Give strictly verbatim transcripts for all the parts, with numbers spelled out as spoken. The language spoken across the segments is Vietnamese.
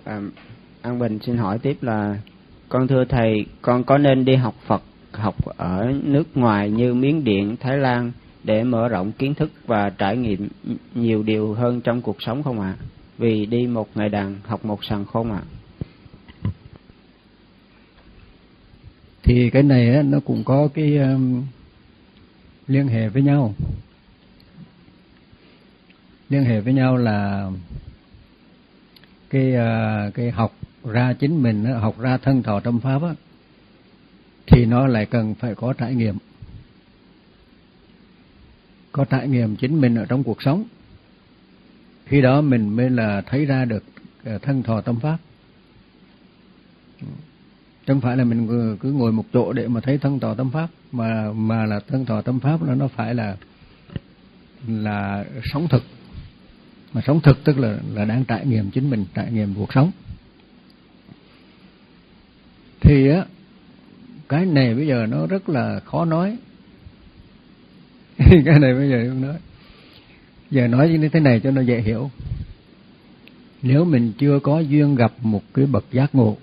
À, An Bình xin hỏi tiếp là: con thưa thầy, con có nên đi học Phật học ở nước ngoài như Miến Điện, Thái Lan để mở rộng kiến thức và trải nghiệm nhiều điều hơn trong cuộc sống không ạ? À? Vì đi một ngày đàn học một sàng khôn ạ. À? Thì cái này á, nó cũng có cái um, liên hệ với nhau. Liên hệ với nhau là cái uh, cái học ra chính mình, học ra thân thọ tâm pháp á, thì nó lại cần phải có trải nghiệm. Có trải nghiệm chính mình ở trong cuộc sống. Khi đó mình mới là thấy ra được thân thọ tâm pháp. Không phải là mình cứ ngồi một chỗ để mà thấy thân thọ tâm pháp, mà mà là thân thọ tâm pháp nó nó phải là là sống thực. Mà sống thực tức là là đang trải nghiệm chính mình, trải nghiệm cuộc sống. Thì á, cái này bây giờ nó rất là khó nói. Cái này bây giờ không nói. Giờ nói như thế này cho nó dễ hiểu. Nếu mình chưa có duyên gặp một cái bậc giác ngộ,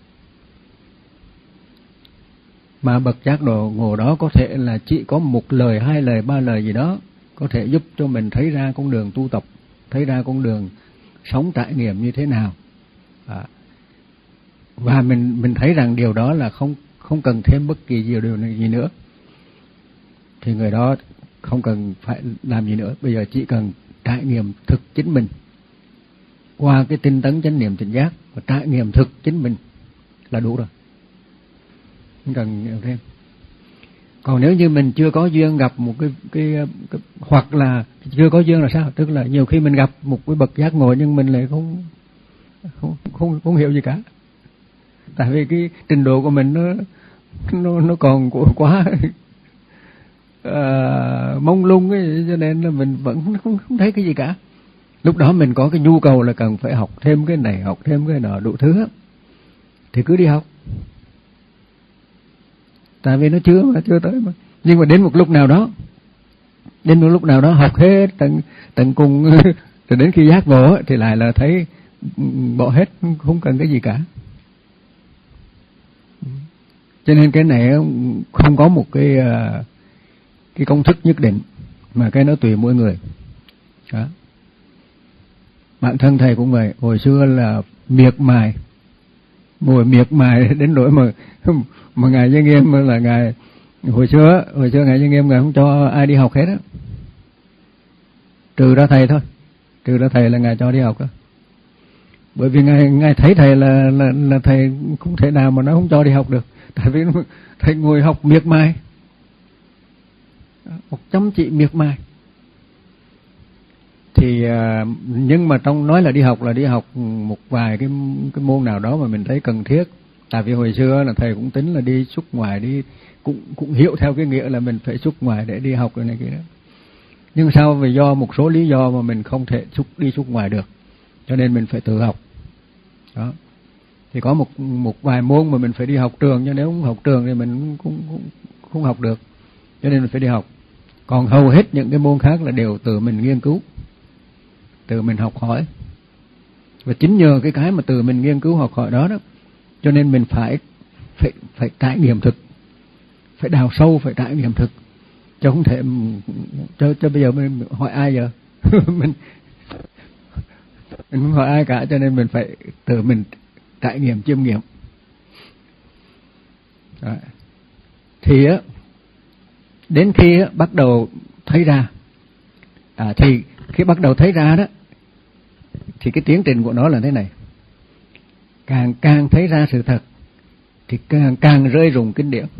mà bậc giác ngộ đó có thể là chỉ có một lời, hai lời, ba lời gì đó, có thể giúp cho mình thấy ra con đường tu tập, thấy ra con đường sống trải nghiệm như thế nào. À, và mình mình thấy rằng điều đó là không không cần thêm bất kỳ điều điều gì nữa, thì người đó không cần phải làm gì nữa. Bây giờ chỉ cần trải nghiệm thực chính mình qua cái tinh tấn chánh niệm tỉnh giác, và trải nghiệm thực chính mình là đủ rồi, không cần thêm. Còn nếu như mình chưa có duyên gặp một cái, cái, cái hoặc là chưa có duyên là sao? Tức là nhiều khi mình gặp một cái bậc giác ngộ nhưng mình lại không không không, không hiểu gì cả. Tại vì cái trình độ của mình nó nó nó còn quá à, mông lung ấy, cho nên là mình vẫn không, không thấy cái gì cả. Lúc đó mình có cái nhu cầu là cần phải học thêm cái này, học thêm cái nọ, đủ thứ, thì cứ đi học. Tại vì nó chưa mà chưa tới mà. Nhưng mà đến một lúc nào đó, đến một lúc nào đó học hết tận tận cùng rồi đến khi giác ngộ thì lại là thấy bỏ hết, không cần cái gì cả. Cho nên cái này không có một cái cái công thức nhất định, mà cái nó tùy mỗi người. Đó. Bản thân thầy cũng vậy, hồi xưa là miệt mài, ngồi miệt mài đến nỗi mà mà ngài Giới Nghiêm là ngài hồi xưa hồi xưa ngài Giới Nghiêm ngài không cho ai đi học hết á, trừ ra thầy thôi, trừ ra thầy là ngài cho đi học đó. Bởi vì ngài ngài thấy thầy là là là thầy không thể nào mà nó không cho đi học được, tại vì thầy ngồi học miệt mài, học chăm chỉ miệt mài. Thì nhưng mà trong nói là đi học là đi học một vài cái cái môn nào đó mà mình thấy cần thiết. Tại vì hồi xưa là thầy cũng tính là đi xuất ngoài, đi cũng cũng hiểu theo cái nghĩa là mình phải xuất ngoài để đi học rồi này kia đó. Nhưng sao vì do một số lý do mà mình không thể xuất đi xuất ngoài được, cho nên mình phải tự học. Đó. Thì có một một vài môn mà mình phải đi học trường, nhưng nếu không học trường thì mình cũng cũng không học được, cho nên mình phải đi học. Còn hầu hết những cái môn khác là đều tự mình nghiên cứu, tự mình học hỏi. Và chính nhờ cái cái mà tự mình nghiên cứu học hỏi đó đó, cho nên mình phải phải phải trải nghiệm thực, phải đào sâu, phải trải nghiệm thực, chứ không thể cho cho bây giờ mình hỏi ai giờ mình mình không hỏi ai cả, cho nên mình phải tự mình trải nghiệm chiêm nghiệm. Đó. Thì á, đến khi á, bắt đầu thấy ra, à, thì khi bắt đầu thấy ra đó, thì cái tiến trình của nó là thế này: càng càng thấy ra sự thật thì càng càng rơi rụng kinh điển.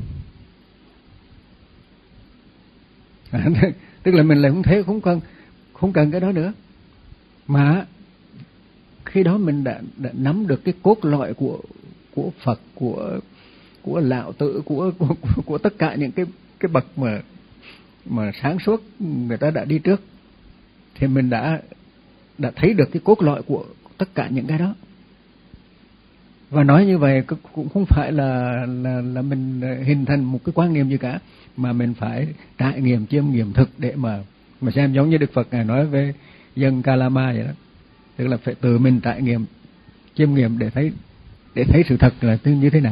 À, tức là mình lại không thấy, không cần không cần cái đó nữa, mà khi đó mình đã, đã nắm được cái cốt lõi của của Phật, của của Lão Tử, của của, của, của tất cả những cái cái bậc mà mà sáng suốt người ta đã đi trước, thì mình đã đã thấy được cái cốt lõi của tất cả những cái đó. Và nói như vậy cũng không phải là là là mình hình thành một cái quan niệm gì cả, mà mình phải trải nghiệm chiêm nghiệm thực để mà mà xem, giống như Đức Phật ngài nói về dân Kalama vậy đó, tức là phải tự mình trải nghiệm chiêm nghiệm để thấy để thấy sự thật là như thế nào.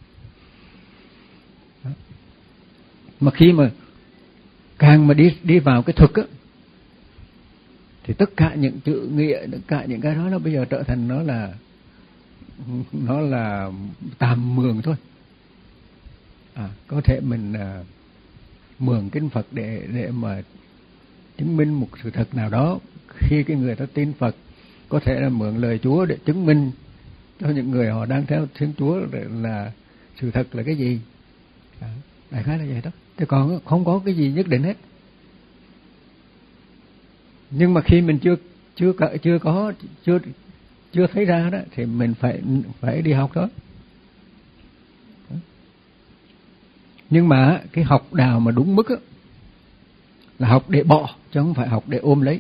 Đó. Mà khi mà càng mà đi đi vào cái thực á, thì tất cả những chữ nghĩa, tất cả những cái đó nó bây giờ trở thành nó là nó là tạm mường thôi. À, có thể mình à, mường kinh Phật để để mà chứng minh một sự thật nào đó. Khi cái người ta tin Phật, có thể là mượn lời Chúa để chứng minh cho những người họ đang theo Thiên Chúa là sự thật là cái gì. À, đại khái là vậy đó. Thế còn không có cái gì nhất định hết. Nhưng mà khi mình chưa chưa chưa có chưa chưa thấy ra đó thì mình phải phải đi học đó. Nhưng mà cái học đạo mà đúng mức á, là học để bỏ chứ không phải học để ôm lấy.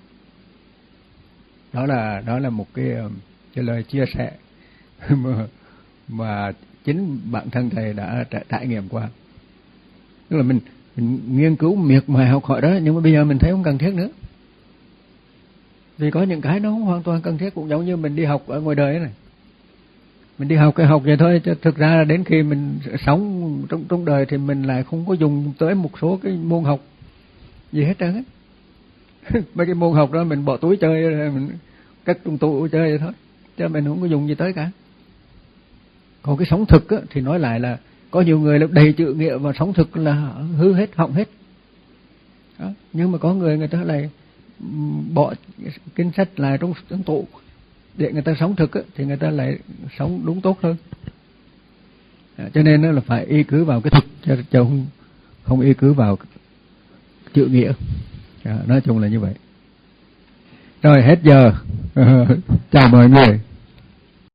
Đó là đó là một cái cái lời chia sẻ mà, mà chính bản thân thầy đã trải nghiệm qua. Tức là mình, mình nghiên cứu miệt mài học hỏi đó, nhưng mà bây giờ mình thấy không cần thiết nữa. Vì có những cái nó không hoàn toàn cần thiết, cũng giống như mình đi học ở ngoài đời này. Mình đi học cái học vậy thôi, chứ thực ra là đến khi mình sống trong trong đời thì mình lại không có dùng tới một số cái môn học gì hết trơn á. Mấy cái môn học đó mình bỏ túi chơi, mình cất trong tủ chơi vậy thôi, chứ mình không có dùng gì tới cả. Còn cái sống thực á, thì nói lại là có nhiều người là đầy chữ nghĩa và sống thực là hư hết, hỏng hết. Đó. Nhưng mà có người người ta lại bỏ kinh sách lại trong, trong tủ để người ta sống thực á, thì người ta lại sống đúng tốt hơn. À, cho nên là phải y cứ vào cái thực, chứ, chứ không, không y cứ vào chữ nghĩa. À, nói chung là như vậy. Rồi hết giờ. Chào mọi người.